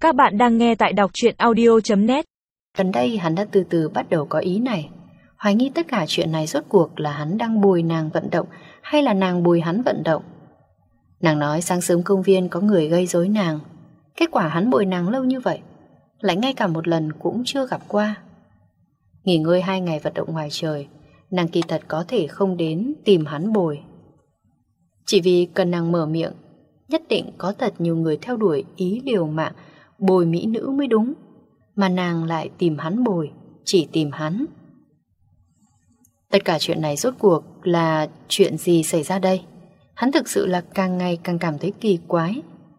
Các bạn đang nghe tại đọc truyện audio.net. Gần đây hắn đã từ từ bắt đầu có ý này. Hoài nghi tất cả chuyện này rốt cuộc là hắn đang bồi nàng vận động hay là nàng bồi hắn vận động. Nàng nói sáng sớm công viên có người gây rối nàng. Kết quả hắn bồi nàng lâu như vậy, lại ngay cả một lần cũng chưa gặp qua. Nghỉ ngơi 2 ngày vận động ngoài trời, nàng kỳ thật có thể không đến tìm hắn bồi. Chỉ vì cần nàng mở miệng, nhất định có thật nhiều người theo đuổi ý liều mạng bồi mỹ nữ mới đúng. Mà nàng lại tìm hắn bồi, chỉ tìm hắn. Tất cả chuyện này rốt cuộc là chuyện gì xảy ra đây? Hắn thực sự là càng ngày càng cảm thấy kỳ quái.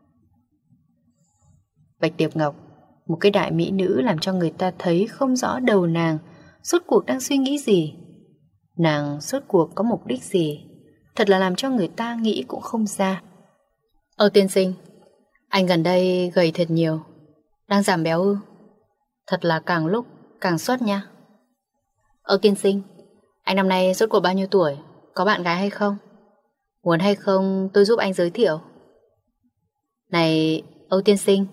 Bạch Tiệp Ngọc, một cái đại mỹ nữ làm cho người ta thấy không rõ đầu nàng rốt cuộc đang suy nghĩ gì. Nàng rốt cuộc có mục đích gì? Thật là làm cho người ta nghĩ cũng không ra. Tiên sinh, anh gần đây gầy thật nhiều. Đang giảm béo ư? Thật là càng lúc càng xuất nha. Tiên sinh, anh năm nay rốt cuộc bao nhiêu tuổi? Có bạn gái hay không? Muốn hay không tôi giúp anh giới thiệu. Này Âu tiên sinh,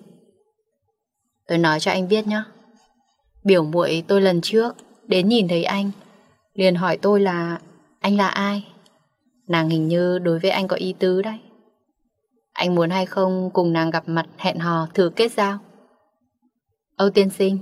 tôi nói cho anh biết nhé. Biểu muội tôi lần trước đến nhìn thấy anh, liền hỏi tôi là anh là ai. Nàng hình như đối với anh có ý tứ đấy. Anh muốn hay không cùng nàng gặp mặt hẹn hò thử kết giao? Âu tiên sinh.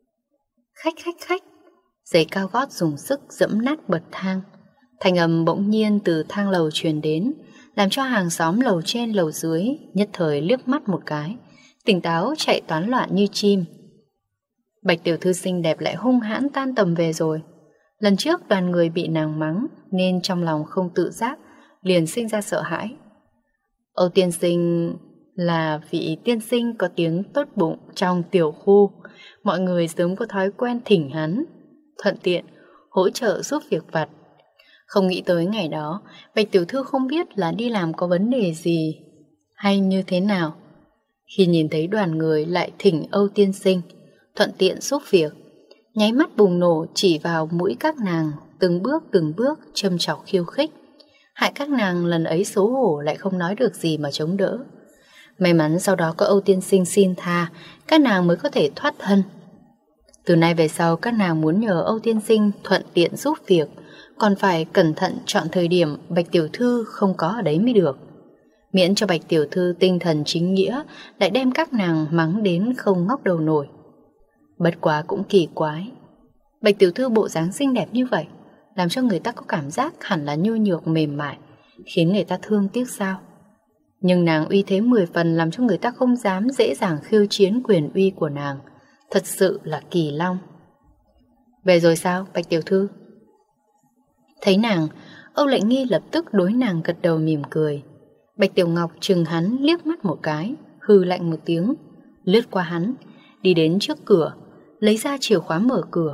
Khách. Giày cao gót dùng sức dẫm nát bậc thang. Thanh âm bỗng nhiên từ thang lầu truyền đến, làm cho hàng xóm lầu trên lầu dưới nhất thời liếc mắt một cái, tỉnh táo chạy toán loạn như chim. Bạch tiểu thư xinh đẹp lại hung hãn tan tầm về rồi. Lần trước đoàn người bị nàng mắng nên trong lòng không tự giác, liền sinh ra sợ hãi. Âu tiên sinh là vị tiên sinh có tiếng tốt bụng trong tiểu khu. Mọi người sớm có thói quen thỉnh hắn, thuận tiện hỗ trợ giúp việc vặt. Không nghĩ tới ngày đó Bạch tiểu thư không biết là đi làm có vấn đề gì hay như thế nào. Khi nhìn thấy đoàn người lại thỉnh Âu tiên sinh thuận tiện giúp việc, nháy mắt bùng nổ chỉ vào mũi các nàng, từng bước châm chọc khiêu khích, hại các nàng lần ấy xấu hổ lại không nói được gì mà chống đỡ. May mắn sau đó có Âu tiên sinh xin tha, các nàng mới có thể thoát thân. Từ nay về sau các nàng muốn nhờ Âu tiên sinh thuận tiện giúp việc, còn phải cẩn thận chọn thời điểm Bạch tiểu thư không có ở đấy mới được. Miễn cho Bạch tiểu thư tinh thần chính nghĩa lại đem các nàng mắng đến không ngóc đầu nổi. Bất quá cũng kỳ quái, Bạch tiểu thư bộ dáng xinh đẹp như vậy, làm cho người ta có cảm giác hẳn là nhu nhược mềm mại, khiến người ta thương tiếc sao. Nhưng nàng uy thế 10 phần, làm cho người ta không dám dễ dàng khiêu chiến quyền uy của nàng. Thật sự là kỳ long. Về rồi sao Bạch tiểu thư? Thấy nàng, Âu Lệnh Nghi lập tức đối nàng gật đầu mỉm cười. Bạch Tiểu Ngọc chừng hắn liếc mắt một cái, hừ lạnh một tiếng, lướt qua hắn, đi đến trước cửa, lấy ra chìa khóa mở cửa.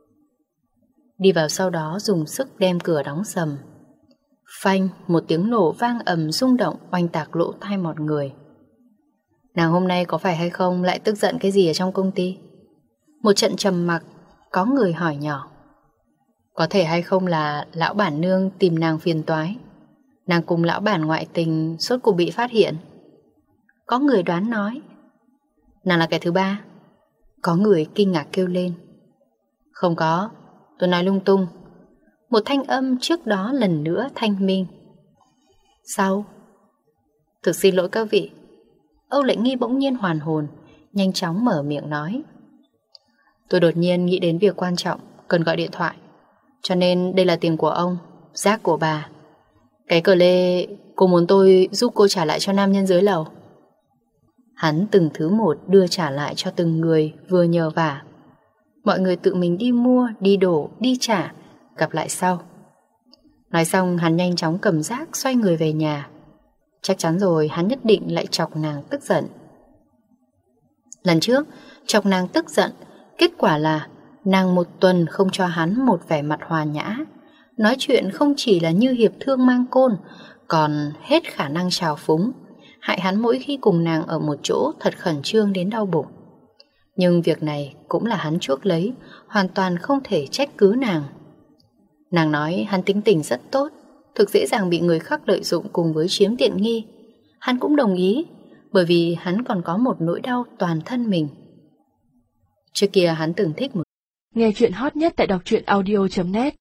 Đi vào sau đó dùng sức đem cửa đóng sầm. Phanh, một tiếng nổ vang ầm rung động oanh tạc lỗ tai mọi người. Nàng hôm nay có phải hay không lại tức giận cái gì ở trong công ty? Một trận trầm mặc, có người hỏi nhỏ. Có thể hay không là lão bản nương tìm nàng phiền toái, nàng cùng lão bản ngoại tình suốt cuộc bị phát hiện? Có người đoán nói. Nàng là kẻ thứ ba? Có người kinh ngạc kêu lên. Không có, tôi nói lung tung. Một thanh âm trước đó lần nữa thanh minh. Sao? Thực xin lỗi các vị. Âu Lệnh Nghi bỗng nhiên hoàn hồn, nhanh chóng mở miệng nói. Tôi đột nhiên nghĩ đến việc quan trọng, cần gọi điện thoại. Cho nên đây là tiền của ông, rác của bà. Cái cờ lê cô muốn tôi giúp cô trả lại cho nam nhân dưới lầu. Hắn từng thứ một đưa trả lại cho từng người vừa nhờ vả. Mọi người tự mình đi mua, đi đổ, đi trả, gặp lại sau. Nói xong hắn nhanh chóng cầm rác xoay người về nhà. Chắc chắn rồi hắn nhất định lại chọc nàng tức giận. Lần trước chọc nàng tức giận, kết quả là nàng một tuần không cho hắn một vẻ mặt hòa nhã. Nói chuyện không chỉ là như hiệp thương mang côn, còn hết khả năng trào phúng, hại hắn mỗi khi cùng nàng ở một chỗ thật khẩn trương đến đau bụng. Nhưng việc này cũng là hắn chuốc lấy, hoàn toàn không thể trách cứ nàng. Nàng nói hắn tính tình rất tốt, thực dễ dàng bị người khác lợi dụng cùng với chiếm tiện nghi. Hắn cũng đồng ý, bởi vì hắn còn có một nỗi đau toàn thân mình. Trước kia hắn từng thích một. Nghe chuyện hot nhất tại đọc truyện audio.net